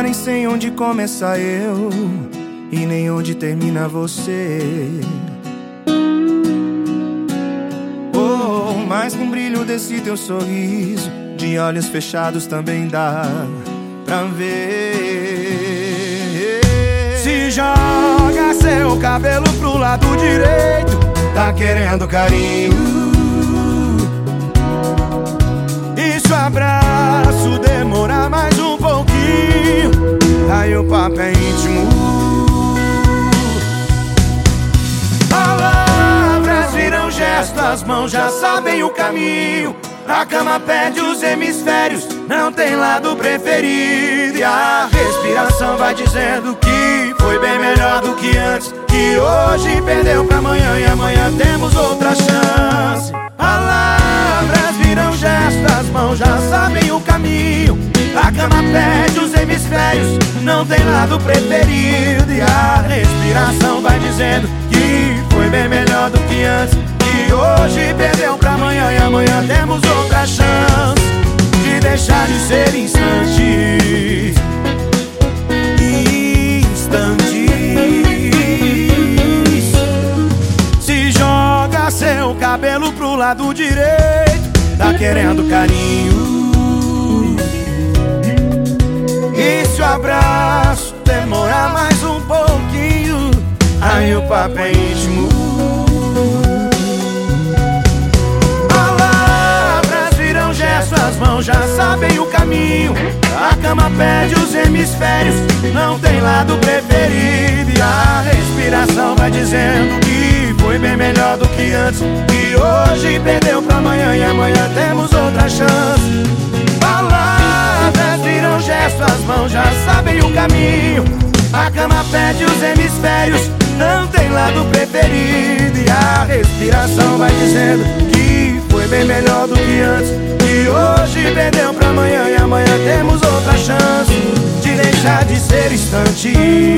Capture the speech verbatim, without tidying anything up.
nem sei onde começa eu e nem onde termina você. Oh, mas com o brilho desse teu sorriso, de olhos fechados também dá pra ver. Se joga seu cabelo pro lado direito, tá querendo carinho. E se o abraço demorar mais um pouquinho, aí o papo é íntimo. Palavras viram gestos, as mãos já sabem o caminho. A cama pede os hemisférios, não tem lado preferido. E a respiração vai dizendo que foi bem melhor do que antes, que hoje perdeu pra amanhã e amanhã temos outra chance. Palavras viram gestos, as mãos já sabem o caminho. A cama pede os hemisférios, não tem lado preferido. E a respiração vai dizendo que foi bem melhor do que antes, que hoje perdeu pra amanhã e amanhã temos outra chance de deixar de ser instante. Instantes. Se joga seu cabelo pro lado direito, tá querendo carinho. E se o abraço demorar mais um pouquinho, aí o papo é íntimo. As mãos já sabem o caminho. A cama pede os hemisférios, não tem lado preferido. E a respiração vai dizendo que foi bem melhor do que antes, que hoje perdeu pra amanhã e amanhã temos outra chance. Palavras viram gestos, as mãos já sabem o caminho. A cama pede os hemisférios, não tem lado preferido. E a respiração vai dizendo que foi bem melhor do que antes, que hoje perdeu pra amanhã e amanhã temos outra chance de deixar de ser instante.